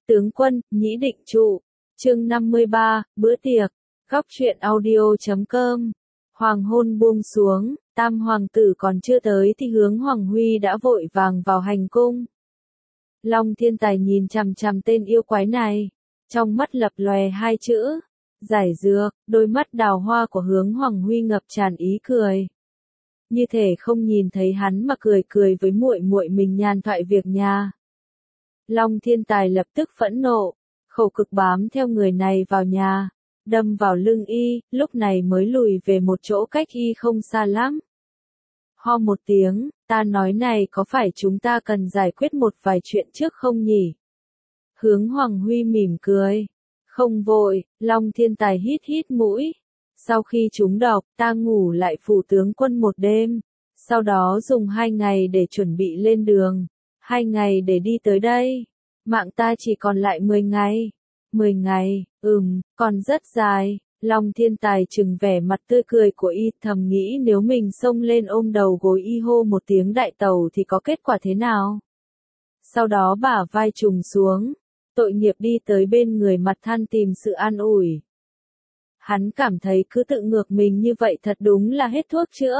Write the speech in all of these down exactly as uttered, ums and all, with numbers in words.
Tướng quân, nhĩ định trụ. Chương năm mươi ba, bữa tiệc. Góc truyện audio chấm com. Hoàng hôn buông xuống, tam hoàng tử còn chưa tới thì Hướng Hoàng Huy đã vội vàng vào hành cung. Long Thiên Tài nhìn chằm chằm tên yêu quái này, trong mắt lập lòe hai chữ, giải dược, đôi mắt đào hoa của Hướng Hoàng Huy ngập tràn ý cười. Như thể không nhìn thấy hắn mà cười cười với muội muội mình nhàn thoại việc nhà. Long Thiên Tài lập tức phẫn nộ, khẩu cực bám theo người này vào nhà, đâm vào lưng y, lúc này mới lùi về một chỗ cách y không xa lắm. Ho một tiếng, ta nói này có phải chúng ta cần giải quyết một vài chuyện trước không nhỉ? Hướng Hoàng Huy mỉm cười. Không vội, Long Thiên Tài hít hít mũi. Sau khi trúng độc, ta ngủ lại phủ tướng quân một đêm, sau đó dùng hai ngày để chuẩn bị lên đường, hai ngày để đi tới đây. Mạng ta chỉ còn lại mười ngày. Mười ngày, ừm, còn rất dài. Long Thiên Tài trừng vẻ mặt tươi cười của y, thầm nghĩ nếu mình xông lên ôm đầu gối y hô một tiếng đại tẩu thì có kết quả thế nào. Sau đó bả vai trùng xuống, tội nghiệp đi tới bên người Mặt Than tìm sự an ủi. Hắn cảm thấy cứ tự ngược mình như vậy thật đúng là hết thuốc chữa.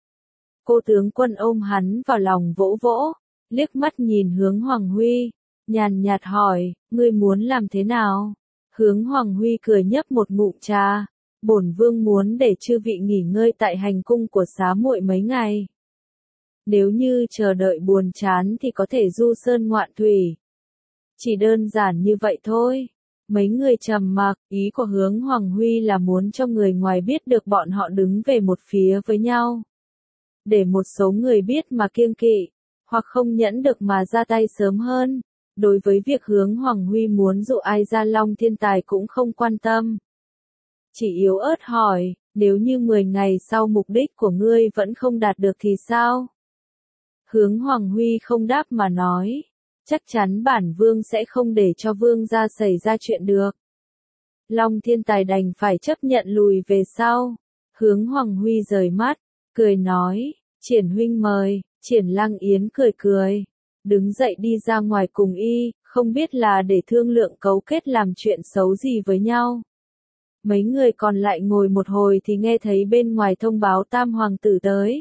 Cô tướng quân ôm hắn vào lòng vỗ vỗ, liếc mắt nhìn Hướng Hoàng Huy, nhàn nhạt hỏi, ngươi muốn làm thế nào? Hướng Hoàng Huy cười nhấp một ngụm trà, bổn vương muốn để chư vị nghỉ ngơi tại hành cung của xá muội mấy ngày. Nếu như chờ đợi buồn chán thì có thể du sơn ngoạn thủy. Chỉ đơn giản như vậy thôi. Mấy người trầm mặc, ý của Hướng Hoàng Huy là muốn cho người ngoài biết được bọn họ đứng về một phía với nhau. Để một số người biết mà kiêng kỵ, hoặc không nhẫn được mà ra tay sớm hơn. Đối với việc Hướng Hoàng Huy muốn dụ ai ra, Long Thiên Tài cũng không quan tâm. Chỉ yếu ớt hỏi, nếu như mười ngày sau mục đích của ngươi vẫn không đạt được thì sao? Hướng Hoàng Huy không đáp mà nói, chắc chắn bản vương sẽ không để cho vương gia xảy ra chuyện được. Long Thiên Tài đành phải chấp nhận lùi về sau. Hướng Hoàng Huy rời mắt, cười nói, Triển huynh mời. Triển Lăng Yến cười cười, đứng dậy đi ra ngoài cùng y, không biết là để thương lượng cấu kết làm chuyện xấu gì với nhau. Mấy người còn lại ngồi một hồi thì nghe thấy bên ngoài thông báo tam hoàng tử tới.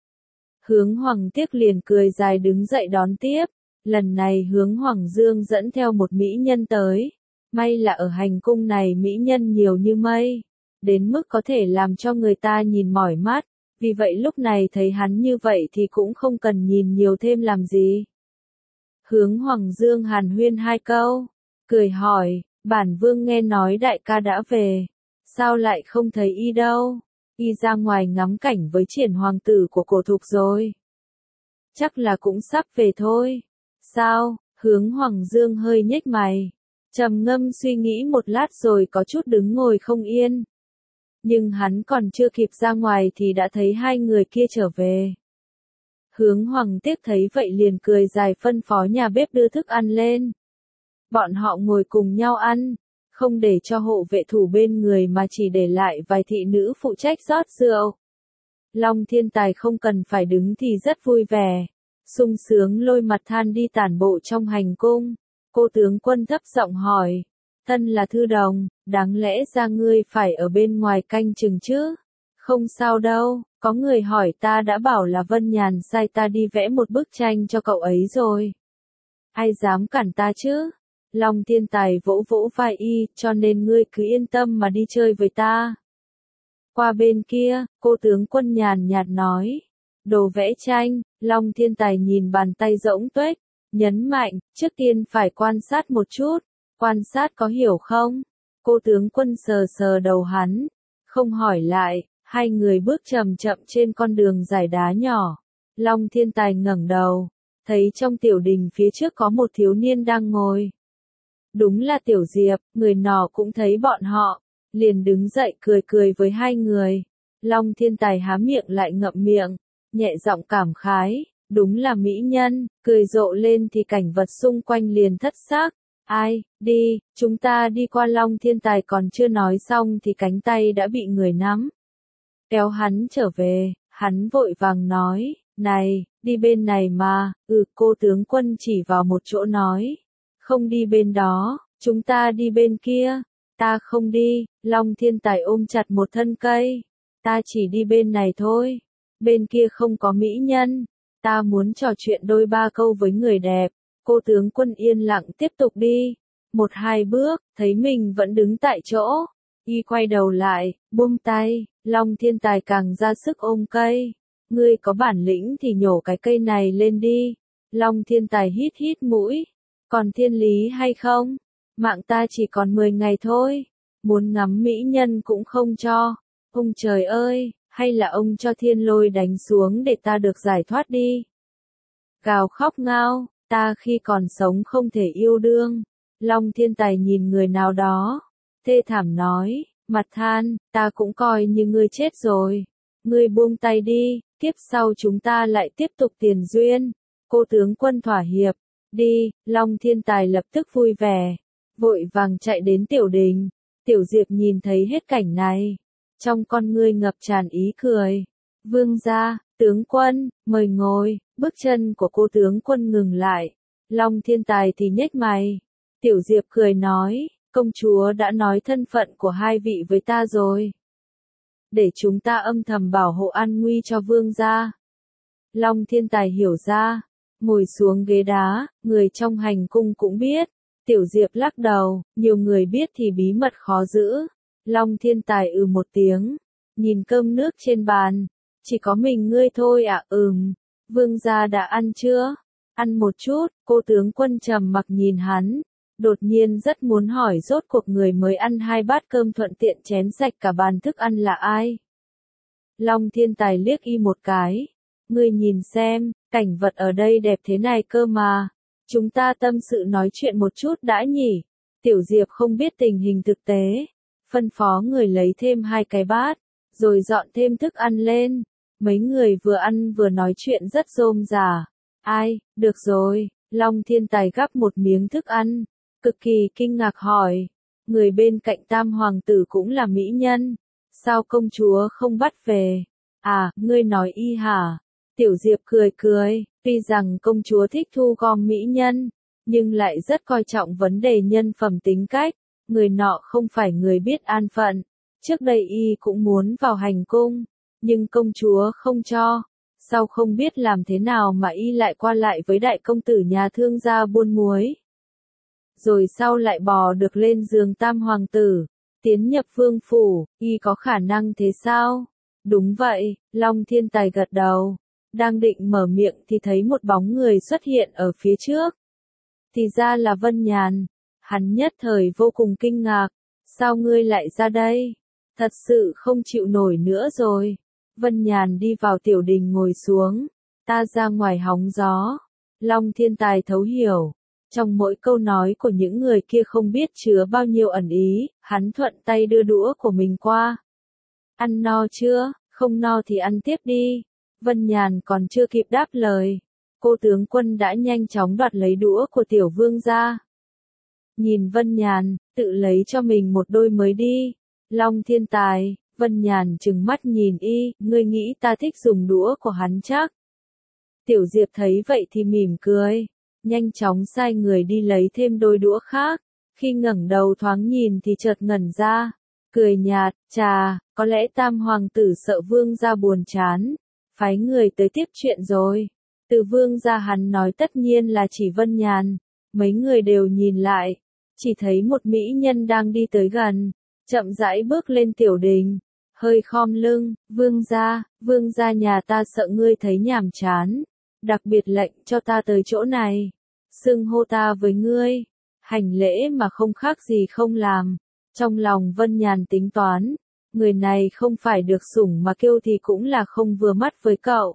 Hướng Hoàng Tiếc liền cười dài đứng dậy đón tiếp. Lần này Hướng Hoàng Dương dẫn theo một mỹ nhân tới. May là ở hành cung này mỹ nhân nhiều như mây, đến mức có thể làm cho người ta nhìn mỏi mắt. Vì vậy lúc này thấy hắn như vậy thì cũng không cần nhìn nhiều thêm làm gì. Hướng Hoàng Dương hàn huyên hai câu, cười hỏi, bản vương nghe nói đại ca đã về, sao lại không thấy y đâu? Y ra ngoài ngắm cảnh với Triển hoàng tử của Cổ Thục rồi. Chắc là cũng sắp về thôi. Sao? Hướng Hoàng Dương hơi nhếch mày, trầm ngâm suy nghĩ một lát rồi có chút đứng ngồi không yên. Nhưng hắn còn chưa kịp ra ngoài thì đã thấy hai người kia trở về. Hướng Hoàng Tiếc thấy vậy liền cười dài phân phó nhà bếp đưa thức ăn lên. Bọn họ ngồi cùng nhau ăn, không để cho hộ vệ thủ bên người mà chỉ để lại vài thị nữ phụ trách rót rượu. Long Thiên Tài không cần phải đứng thì rất vui vẻ, sung sướng lôi Mặt Than đi tản bộ trong hành cung. Cô tướng quân thấp giọng hỏi, thân là thư đồng, đáng lẽ ra ngươi phải ở bên ngoài canh chừng chứ? Không sao đâu, có người hỏi ta đã bảo là Vân Nhàn sai ta đi vẽ một bức tranh cho cậu ấy rồi. Ai dám cản ta chứ? Long Thiên Tài vỗ vỗ vai y, cho nên ngươi cứ yên tâm mà đi chơi với ta. Qua bên kia, cô tướng quân nhàn nhạt nói, đồ vẽ tranh. Long Thiên Tài nhìn bàn tay rỗng tuếch, nhấn mạnh, trước tiên phải quan sát một chút. Quan sát có hiểu không? Cô tướng quân sờ sờ đầu hắn, không hỏi lại. Hai người bước chậm chậm trên con đường dải đá nhỏ. Long Thiên Tài ngẩng đầu, thấy trong tiểu đình phía trước có một thiếu niên đang ngồi. Đúng là Tiểu Diệp, người nọ cũng thấy bọn họ, liền đứng dậy cười cười với hai người. Long Thiên Tài há miệng lại ngậm miệng, nhẹ giọng cảm khái, đúng là mỹ nhân, cười rộ lên thì cảnh vật xung quanh liền thất sắc. Ai, đi, chúng ta đi qua. Long Thiên Tài còn chưa nói xong thì cánh tay đã bị người nắm. Kéo hắn trở về, hắn vội vàng nói, này, đi bên này mà. Ừ, cô tướng quân chỉ vào một chỗ nói, Không đi bên đó, chúng ta đi bên kia. Ta không đi, Long Thiên Tài ôm chặt một thân cây. Ta chỉ đi bên này thôi. Bên kia không có mỹ nhân. Ta muốn trò chuyện đôi ba câu với người đẹp. Cô tướng quân yên lặng tiếp tục đi. Một hai bước, thấy mình vẫn đứng tại chỗ. Y quay đầu lại, buông tay, Long Thiên Tài càng ra sức ôm cây. Ngươi có bản lĩnh thì nhổ cái cây này lên đi. Long Thiên Tài hít hít mũi. Còn thiên lý hay không? Mạng ta chỉ còn mười ngày thôi. Muốn ngắm mỹ nhân cũng không cho. Ông trời ơi, hay là ông cho thiên lôi đánh xuống để ta được giải thoát đi. Gào khóc ngao, ta khi còn sống không thể yêu đương. Long Thiên Tài nhìn người nào đó. Thê thảm nói, mặt than, ta cũng coi như ngươi chết rồi. Ngươi buông tay đi, tiếp sau chúng ta lại tiếp tục tiền duyên. Cô tướng quân thỏa hiệp, đi, Long Thiên Tài lập tức vui vẻ. Vội vàng chạy đến tiểu đình. Tiểu Diệp nhìn thấy hết cảnh này. Trong con ngươi ngập tràn ý cười. Vương gia, tướng quân, mời ngồi. Bước chân của cô tướng quân ngừng lại. Long Thiên Tài thì nhếch mày. Tiểu Diệp cười nói, công chúa đã nói thân phận của hai vị với ta rồi. Để chúng ta âm thầm bảo hộ an nguy cho vương gia. Long Thiên Tài hiểu ra. Ngồi xuống ghế đá, người trong hành cung cũng biết. Tiểu Diệp lắc đầu, nhiều người biết thì bí mật khó giữ. Long Thiên Tài ừ một tiếng, nhìn cơm nước trên bàn. Chỉ có mình ngươi thôi à? Ừm. Vương gia đã ăn chưa? Ăn một chút. Cô tướng quân trầm mặc nhìn hắn. Đột nhiên rất muốn hỏi rốt cuộc người mới ăn hai bát cơm thuận tiện chén sạch cả bàn thức ăn là ai? Long Thiên Tài liếc y một cái. Ngươi nhìn xem, cảnh vật ở đây đẹp thế này cơ mà. Chúng ta tâm sự nói chuyện một chút đã nhỉ? Tiểu Diệp không biết tình hình thực tế. Phân phó người lấy thêm hai cái bát, rồi dọn thêm thức ăn lên. Mấy người vừa ăn vừa nói chuyện rất rôm rả. Ai, được rồi, Long Thiên Tài gắp một miếng thức ăn. Cực kỳ kinh ngạc hỏi. Người bên cạnh Tam Hoàng tử cũng là mỹ nhân. Sao công chúa không bắt về? À, ngươi nói y hả? Tiểu Diệp cười cười, tuy rằng công chúa thích thu gom mỹ nhân, nhưng lại rất coi trọng vấn đề nhân phẩm tính cách. Người nọ không phải người biết an phận. Trước đây y cũng muốn vào hành cung, nhưng công chúa không cho. Sau không biết làm thế nào mà y lại qua lại với đại công tử nhà thương gia buôn muối. Rồi sau lại bò được lên giường Tam Hoàng tử, tiến nhập vương phủ, y có khả năng thế sao? Đúng vậy, Long Thiên Tài gật đầu. Đang định mở miệng thì thấy một bóng người xuất hiện ở phía trước. Thì ra là Vân Nhàn. Hắn nhất thời vô cùng kinh ngạc. Sao ngươi lại ra đây? Thật sự không chịu nổi nữa rồi. Vân Nhàn đi vào tiểu đình ngồi xuống. Ta ra ngoài hóng gió. Long Thiên Tài thấu hiểu. Trong mỗi câu nói của những người kia không biết chứa bao nhiêu ẩn ý, hắn thuận tay đưa đũa của mình qua. Ăn no chưa? Không no thì ăn tiếp đi. Vân Nhàn còn chưa kịp đáp lời. Cô tướng quân đã nhanh chóng đoạt lấy đũa của tiểu vương gia. Nhìn Vân Nhàn, tự lấy cho mình một đôi mới đi. Long Thiên Tài, Vân Nhàn trừng mắt nhìn y, ngươi nghĩ ta thích dùng đũa của hắn chắc? Tiểu Diệp thấy vậy thì mỉm cười. Nhanh chóng sai người đi lấy thêm đôi đũa khác. Khi ngẩng đầu thoáng nhìn thì chợt ngẩn ra. Cười nhạt, chà, có lẽ Tam Hoàng tử sợ vương gia buồn chán. Phái người tới tiếp chuyện rồi. Từ vương gia hắn nói tất nhiên là chỉ Vân Nhàn. Mấy người đều nhìn lại. Chỉ thấy một mỹ nhân đang đi tới gần. Chậm rãi bước lên tiểu đình. Hơi khom lưng, vương gia, vương gia nhà ta sợ ngươi thấy nhàm chán. Đặc biệt lệnh cho ta tới chỗ này. Xưng hô ta với ngươi. Hành lễ mà không khác gì không làm. Trong lòng Vân Nhàn tính toán. Người này không phải được sủng mà kêu thì cũng là không vừa mắt với cậu.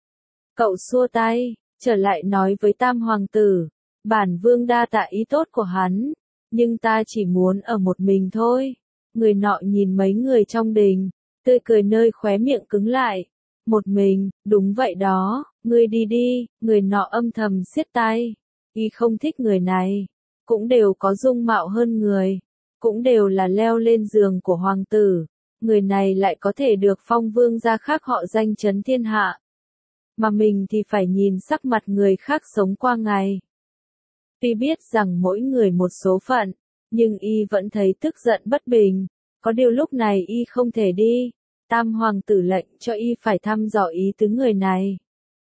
Cậu xua tay, trở lại nói với Tam Hoàng tử. Bản vương đa tạ ý tốt của hắn. Nhưng ta chỉ muốn ở một mình thôi. Người nọ nhìn mấy người trong đình. Tươi cười nơi khóe miệng cứng lại. Một mình, đúng vậy đó, ngươi đi đi. Người nọ âm thầm siết tay. Y không thích người này. Cũng đều có dung mạo hơn người. Cũng đều là leo lên giường của hoàng tử. Người này lại có thể được phong vương gia khác họ danh chấn thiên hạ. Mà mình thì phải nhìn sắc mặt người khác sống qua ngày. Tuy biết rằng mỗi người một số phận, nhưng y vẫn thấy tức giận bất bình. Có điều lúc này y không thể đi. Tam hoàng tử lệnh cho y phải thăm dò ý tứ người này.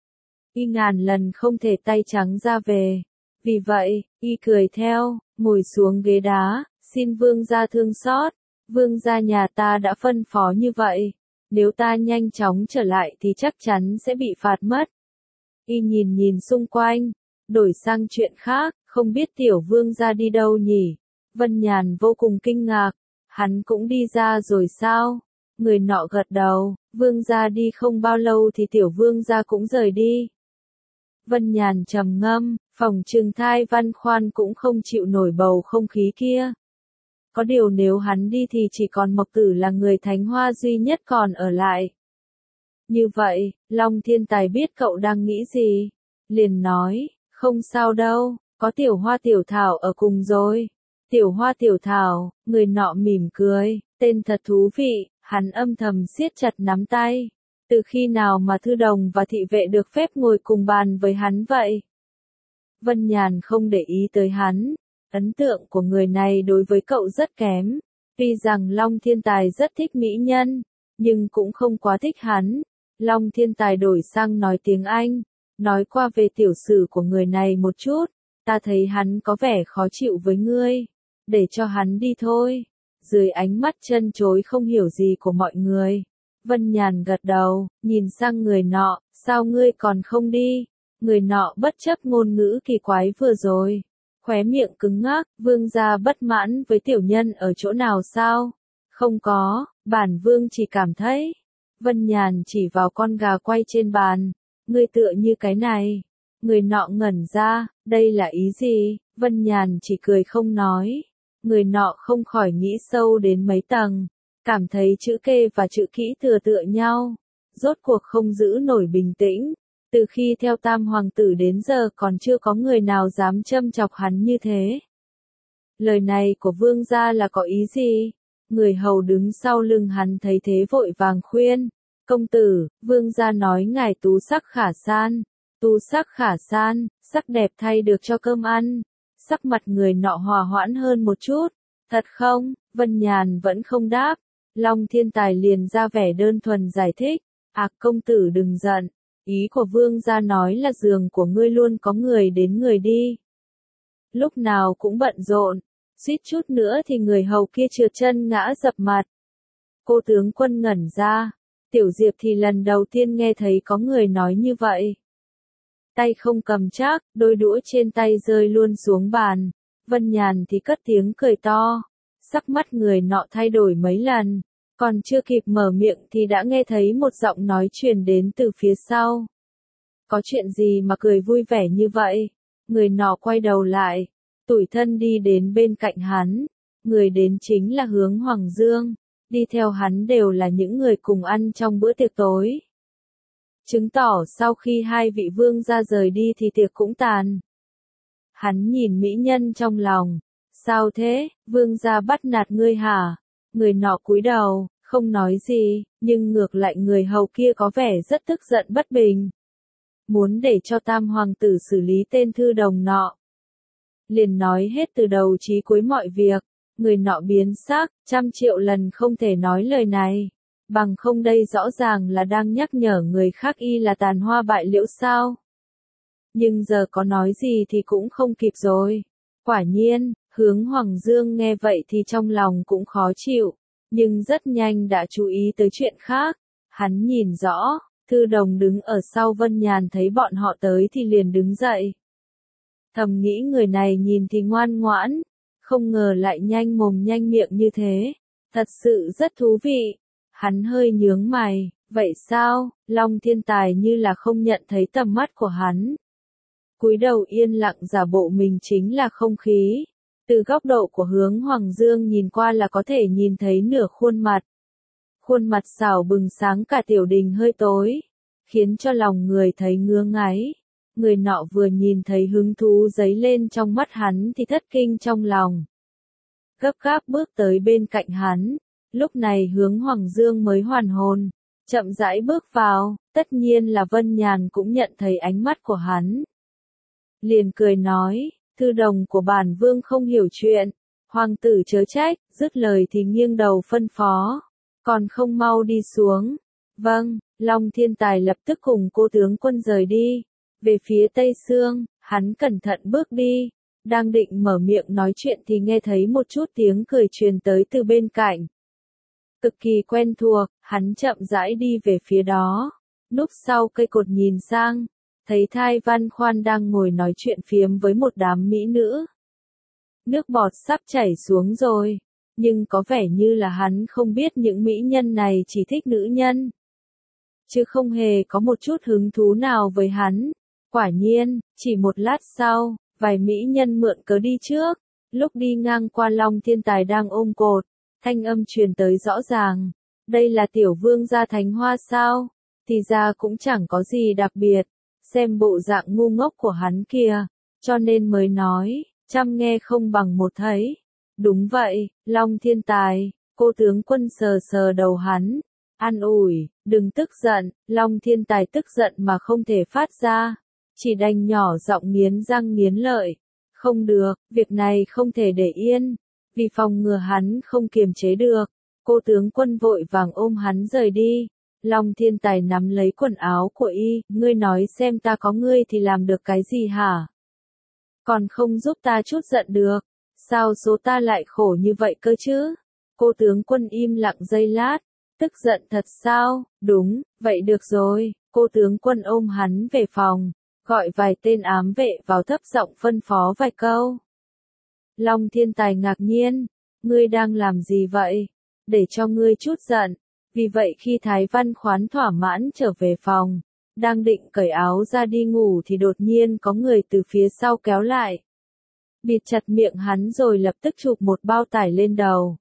Y ngàn lần không thể tay trắng ra về. Vì vậy, y cười theo, ngồi xuống ghế đá, xin vương gia thương xót. Vương gia nhà ta đã phân phó như vậy. Nếu ta nhanh chóng trở lại thì chắc chắn sẽ bị phạt mất. Y nhìn nhìn xung quanh, đổi sang chuyện khác, không biết tiểu vương gia đi đâu nhỉ? Vân Nhàn vô cùng kinh ngạc, hắn cũng đi ra rồi sao? Người nọ gật đầu, vương gia đi không bao lâu thì tiểu vương gia cũng rời đi. Vân Nhàn trầm ngâm, phòng trừng Thai Văn Khoan cũng không chịu nổi bầu không khí kia. Có điều nếu hắn đi thì chỉ còn Mộc Tử là người Thánh Hoa duy nhất còn ở lại. Như vậy, Long Thiên Tài biết cậu đang nghĩ gì, liền nói, không sao đâu, có Tiểu Hoa Tiểu Thảo ở cùng rồi. Tiểu Hoa Tiểu Thảo, người nọ mỉm cười, tên thật thú vị, hắn âm thầm siết chặt nắm tay. Từ khi nào mà thư đồng và thị vệ được phép ngồi cùng bàn với hắn vậy? Vân Nhàn không để ý tới hắn. Ấn tượng của người này đối với cậu rất kém. Tuy rằng Long Thiên Tài rất thích mỹ nhân, nhưng cũng không quá thích hắn. Long Thiên Tài đổi sang nói tiếng Anh, nói qua về tiểu sử của người này một chút. Ta thấy hắn có vẻ khó chịu với ngươi. Để cho hắn đi thôi. Dưới ánh mắt chân chối không hiểu gì của mọi người, Vân Nhàn gật đầu, nhìn sang người nọ, sao ngươi còn không đi? Người nọ bất chấp ngôn ngữ kỳ quái vừa rồi, khóe miệng cứng ngắc, vương gia bất mãn với tiểu nhân ở chỗ nào sao? Không có, bản vương chỉ cảm thấy. Vân Nhàn chỉ vào con gà quay trên bàn, ngươi tựa như cái này. Người nọ ngẩn ra, đây là ý gì? Vân Nhàn chỉ cười không nói. Người nọ không khỏi nghĩ sâu đến mấy tầng, cảm thấy chữ kê và chữ kỹ thừa tựa nhau, rốt cuộc không giữ nổi bình tĩnh. Từ khi theo Tam hoàng tử đến giờ còn chưa có người nào dám châm chọc hắn như thế. Lời này của vương gia là có ý gì? Người hầu đứng sau lưng hắn thấy thế vội vàng khuyên, công tử, vương gia nói ngài tú sắc khả san, tú sắc khả san, sắc đẹp thay được cho cơm ăn. Sắc mặt người nọ hòa hoãn hơn một chút. Thật không? Vân Nhàn vẫn không đáp. Long Thiên Tài liền ra vẻ đơn thuần giải thích. À công tử đừng giận. Ý của vương gia nói là giường của ngươi luôn có người đến người đi. Lúc nào cũng bận rộn. Suýt chút nữa thì người hầu kia trượt chân ngã dập mặt. Cô tướng quân ngẩn ra. Tiểu Diệp thì lần đầu tiên nghe thấy có người nói như vậy. Tay không cầm chắc, đôi đũa trên tay rơi luôn xuống bàn. Vân Nhàn thì cất tiếng cười to. Sắc mắt người nọ thay đổi mấy lần. Còn chưa kịp mở miệng thì đã nghe thấy một giọng nói truyền đến từ phía sau. Có chuyện gì mà cười vui vẻ như vậy? Người nọ quay đầu lại. Tủi thân đi đến bên cạnh hắn. Người đến chính là Hướng Hoàng Dương. Đi theo hắn đều là những người cùng ăn trong bữa tiệc tối. Chứng tỏ sau khi hai vị vương gia rời đi thì tiệc cũng tàn. Hắn nhìn mỹ nhân trong lòng. Sao thế, vương gia bắt nạt ngươi hả? Người nọ cúi đầu, không nói gì, nhưng ngược lại người hầu kia có vẻ rất tức giận bất bình. Muốn để cho Tam hoàng tử xử lý tên thư đồng nọ. Liền nói hết từ đầu chí cuối mọi việc. Người nọ biến sắc, trăm triệu lần không thể nói lời này. Bằng không đây rõ ràng là đang nhắc nhở người khác y là tàn hoa bại liễu sao. Nhưng giờ có nói gì thì cũng không kịp rồi. Quả nhiên, Hướng Hoàng Dương nghe vậy thì trong lòng cũng khó chịu, nhưng rất nhanh đã chú ý tới chuyện khác. Hắn nhìn rõ, thư đồng đứng ở sau Vân Nhàn thấy bọn họ tới thì liền đứng dậy. Thầm nghĩ người này nhìn thì ngoan ngoãn, không ngờ lại nhanh mồm nhanh miệng như thế. Thật sự rất thú vị. Hắn hơi nhướng mày, vậy sao? Long Thiên Tài như là không nhận thấy tầm mắt của hắn. Cúi đầu yên lặng giả bộ mình chính là không khí. Từ góc độ của Hướng Hoàng Dương nhìn qua là có thể nhìn thấy nửa khuôn mặt. Khuôn mặt xảo bừng sáng cả tiểu đình hơi tối, khiến cho lòng người thấy ngứa ngáy. Người nọ vừa nhìn thấy hứng thú dấy lên trong mắt hắn thì thất kinh trong lòng. Gấp gáp bước tới bên cạnh hắn. Lúc này Hướng Hoàng Dương mới hoàn hồn, chậm rãi bước vào, tất nhiên là Vân Nhàn cũng nhận thấy ánh mắt của hắn. Liền cười nói, Thư đồng của bản vương không hiểu chuyện. Hoàng tử chớ trách, dứt lời thì nghiêng đầu phân phó. Còn không mau đi xuống. Vâng, Long Thiên Tài lập tức cùng cô tướng quân rời đi. Về phía Tây Sương, hắn cẩn thận bước đi. Đang định mở miệng nói chuyện thì nghe thấy một chút tiếng cười truyền tới từ bên cạnh. Cực kỳ quen thuộc, hắn chậm rãi đi về phía đó. Núp sau cây cột nhìn sang, thấy Thai Văn Khoan đang ngồi nói chuyện phiếm với một đám mỹ nữ. Nước bọt sắp chảy xuống rồi, nhưng có vẻ như là hắn không biết những mỹ nhân này chỉ thích nữ nhân, chứ không hề có một chút hứng thú nào với hắn. Quả nhiên, chỉ một lát sau, vài mỹ nhân mượn cớ đi trước. Lúc đi ngang qua Long Thiên Tài đang ôm cột, thanh âm truyền tới rõ ràng. Đây là tiểu vương gia Thánh Hoa sao? Thì ra cũng chẳng có gì đặc biệt. Xem bộ dạng ngu ngốc của hắn kìa. Cho nên mới nói, chăm nghe không bằng một thấy. Đúng vậy, Long Thiên Tài, cô tướng quân sờ sờ đầu hắn. An ủi, đừng tức giận. Long Thiên Tài tức giận mà không thể phát ra. Chỉ đành nhỏ giọng nghiến răng nghiến lợi. Không được, việc này không thể để yên. Vì phòng ngừa hắn không kiềm chế được, cô tướng quân vội vàng ôm hắn rời đi. Long Thiên Tài nắm lấy quần áo của y, ngươi nói xem ta có ngươi thì làm được cái gì hả? Còn không giúp ta chút giận được, sao số ta lại khổ như vậy cơ chứ? Cô tướng quân im lặng giây lát, tức giận thật sao? Đúng, vậy được rồi, cô tướng quân ôm hắn về phòng, gọi vài tên ám vệ vào thấp giọng phân phó vài câu. Long Thiên Tài ngạc nhiên, ngươi đang làm gì vậy? Để cho ngươi chút giận. Vì vậy khi Thái Văn Khoán thỏa mãn trở về phòng, đang định cởi áo ra đi ngủ thì đột nhiên có người từ phía sau kéo lại. Bịt chặt miệng hắn rồi lập tức chụp một bao tải lên đầu.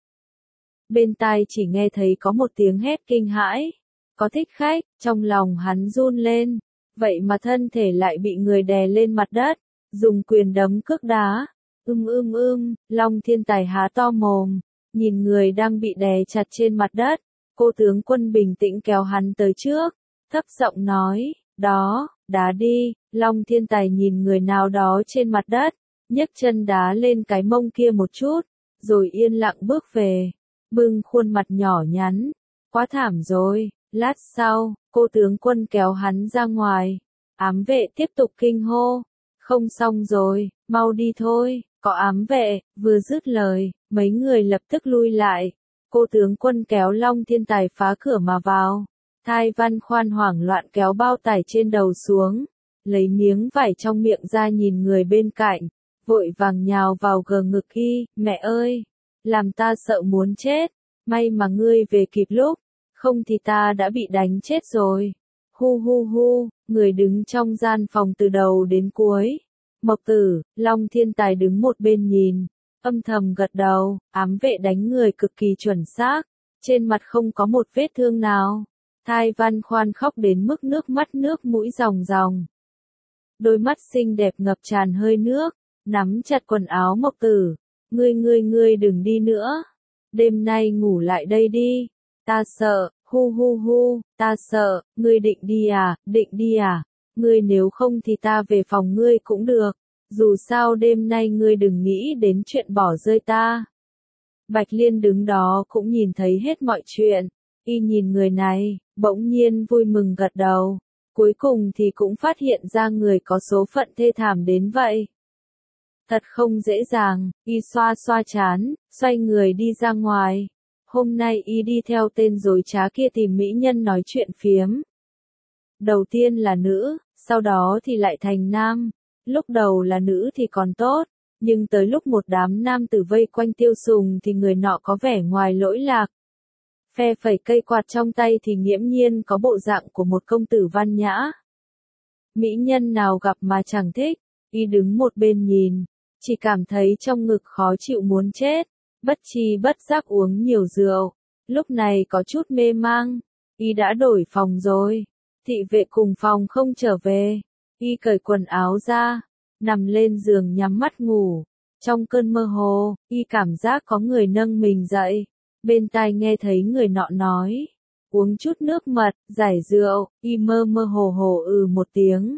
Bên tai chỉ nghe thấy có một tiếng hét kinh hãi. Có thích khách, trong lòng hắn run lên. Vậy mà thân thể lại bị người đè lên mặt đất, dùng quyền đấm cước đá. Ưm ưm ưm, Long Thiên Tài há to mồm, nhìn người đang bị đè chặt trên mặt đất. Cô tướng quân bình tĩnh kéo hắn tới trước, thấp giọng nói, đó, đá đi. Long Thiên Tài nhìn người nào đó trên mặt đất, nhấc chân đá lên cái mông kia một chút, rồi yên lặng bước về, bưng khuôn mặt nhỏ nhắn. Quá thảm rồi. Lát sau, cô tướng quân kéo hắn ra ngoài. Ám vệ tiếp tục kinh hô. Không xong rồi, mau đi thôi. Có ám vệ, vừa dứt lời, mấy người lập tức lui lại. Cô tướng quân kéo Long Thiên Tài phá cửa mà vào. Thai Văn Khoan hoảng loạn kéo bao tải trên đầu xuống, lấy miếng vải trong miệng ra nhìn người bên cạnh, vội vàng nhào vào gờ ngực y. Mẹ ơi, làm ta sợ muốn chết, may mà ngươi về kịp lúc, không thì ta đã bị đánh chết rồi. Hu hu hu, người đứng trong gian phòng từ đầu đến cuối. Mộc Tử, Long Thiên Tài đứng một bên nhìn, âm thầm gật đầu. Ám vệ đánh người cực kỳ chuẩn xác, trên mặt không có một vết thương nào. Thai Văn Khoan khóc đến mức nước mắt nước mũi ròng ròng. Đôi mắt xinh đẹp ngập tràn hơi nước, nắm chặt quần áo Mộc Tử. Ngươi ngươi ngươi đừng đi nữa. Đêm nay ngủ lại đây đi. Ta sợ, hu hu hu, ta sợ. Ngươi định đi à, định đi à? Ngươi nếu không thì ta về phòng ngươi cũng được. Dù sao đêm nay ngươi đừng nghĩ đến chuyện bỏ rơi ta. Bạch Liên đứng đó cũng nhìn thấy hết mọi chuyện. Y nhìn người này, bỗng nhiên vui mừng gật đầu. Cuối cùng thì cũng phát hiện ra người có số phận thê thảm đến vậy. Thật không dễ dàng. Y xoa xoa trán, xoay người đi ra ngoài. Hôm nay y đi theo tên dối trá kia tìm mỹ nhân nói chuyện phiếm. Đầu tiên là nữ, sau đó thì lại thành nam. Lúc đầu là nữ thì còn tốt, nhưng tới lúc một đám nam tử vây quanh Tiêu Sùng thì người nọ có vẻ ngoài lỗi lạc. Phe phẩy cây quạt trong tay thì nghiễm nhiên có bộ dạng của một công tử văn nhã. Mỹ nhân nào gặp mà chẳng thích, y đứng một bên nhìn, chỉ cảm thấy trong ngực khó chịu muốn chết, bất chi bất giác uống nhiều rượu, lúc này có chút mê mang, y đã đổi phòng rồi, thị vệ cùng phòng không trở về, y cởi quần áo ra, nằm lên giường nhắm mắt ngủ, trong cơn mơ hồ, y cảm giác có người nâng mình dậy, bên tai nghe thấy người nọ nói, uống chút nước mật, giải rượu, y mơ mơ hồ hồ ừ một tiếng,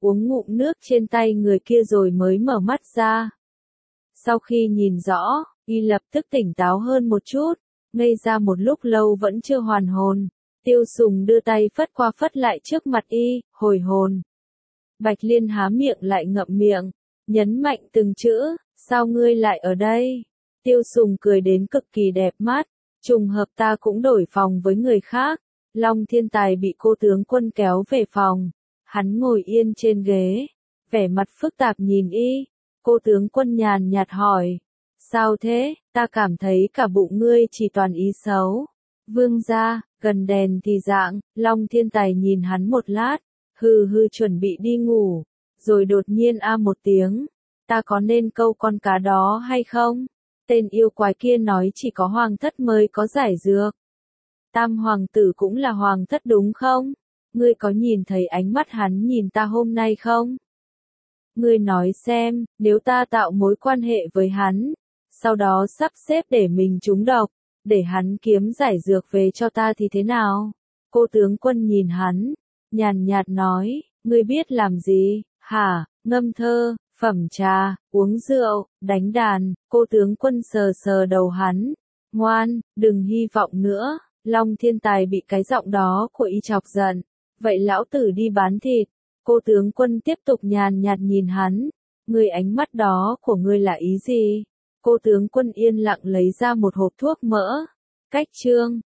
uống ngụm nước trên tay người kia rồi mới mở mắt ra. Sau khi nhìn rõ, y lập tức tỉnh táo hơn một chút, ngây ra một lúc lâu vẫn chưa hoàn hồn. Tiêu Sùng đưa tay phất qua phất lại trước mặt y, hồi hồn. Bạch Liên há miệng lại ngậm miệng, nhấn mạnh từng chữ, sao ngươi lại ở đây? Tiêu Sùng cười đến cực kỳ đẹp mắt, trùng hợp ta cũng đổi phòng với người khác. Long Thiên Tài bị cô tướng quân kéo về phòng, hắn ngồi yên trên ghế, vẻ mặt phức tạp nhìn y. Cô tướng quân nhàn nhạt hỏi, sao thế, ta cảm thấy cả bụng ngươi chỉ toàn ý xấu. Vương gia, gần đèn thì dạng, Long Thiên Tài nhìn hắn một lát, hừ hừ chuẩn bị đi ngủ, rồi đột nhiên a một tiếng, ta có nên câu con cá đó hay không? Tên yêu quái kia nói chỉ có hoàng thất mới có giải dược. Tam hoàng tử cũng là hoàng thất đúng không? Ngươi có nhìn thấy ánh mắt hắn nhìn ta hôm nay không? Ngươi nói xem, nếu ta tạo mối quan hệ với hắn, sau đó sắp xếp để mình trúng độc, để hắn kiếm giải dược về cho ta thì thế nào? Cô tướng quân nhìn hắn, nhàn nhạt nói, ngươi biết làm gì, hả, ngâm thơ, phẩm trà, uống rượu, đánh đàn. Cô tướng quân sờ sờ đầu hắn, ngoan, đừng hy vọng nữa. Long Thiên Tài bị cái giọng đó của y chọc giận, vậy lão tử đi bán thịt. Cô tướng quân tiếp tục nhàn nhạt nhìn hắn, ngươi ánh mắt đó của ngươi là ý gì? Cô tướng quân yên lặng lấy ra một hộp thuốc mỡ. Cách chương